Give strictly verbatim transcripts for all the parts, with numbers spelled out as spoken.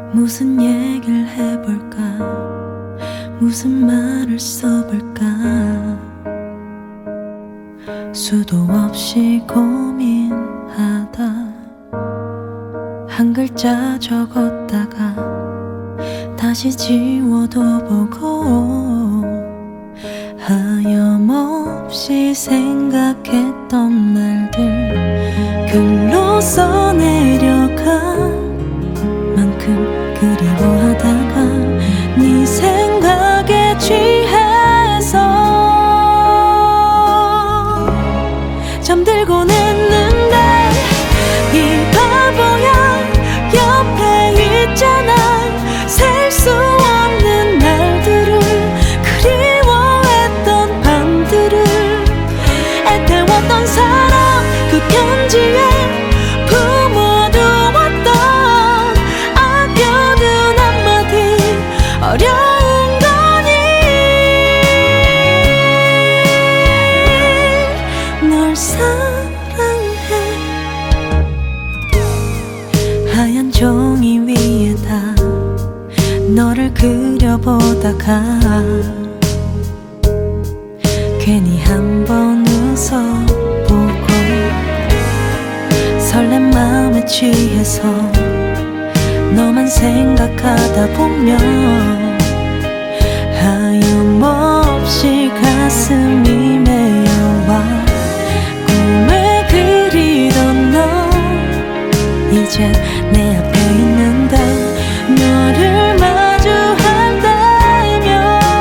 무슨 얘기를 해볼까, 무슨 말을 써볼까. 수도 없이 고민하다 한 글자 적었다가 다시 지워도 보고 하염없이 생각했던 날들 글로 써내려간 만큼 그리워하다가 네 생각에 취해서 잠들곤 했는데 이 바보야 옆에 있잖아. 셀 수 없는 날들을 그리워했던 밤들을 애태웠던 사랑 그 편지에 품어두었던 아껴둔 한마디 어려운 거니. 널 사랑해. 하얀 종이 위에다 너를 그려보다가 괜히 한번 웃어보고 설렘 마음에 취해서 너만 생각하다 보면 하염없이 가슴이 메어와 꿈에 그리던 너 이젠 내 앞에 있는데 너를 마주한다면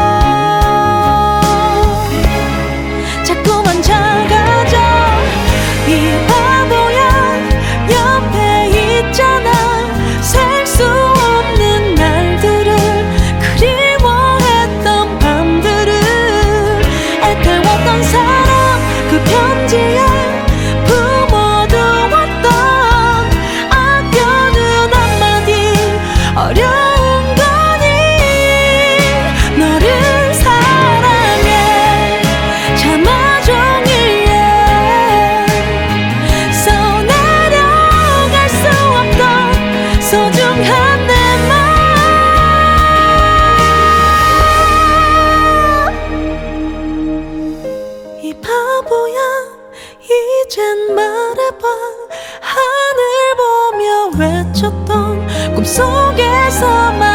자꾸만 작아져. 이 바보야 옆에 있잖아. 셀 수 없는 날들을 그리워했던 밤들을 애태웠던 사랑 그 편지에 품어두었던 아껴둔 한마디 어려운 거니. 너를 사랑해. 참아 종이에 써내려갈 수 없던 소중한 내 맘. 이 바보야 이젠 말해봐. 하늘 보며 외쳤던 꿈속에서만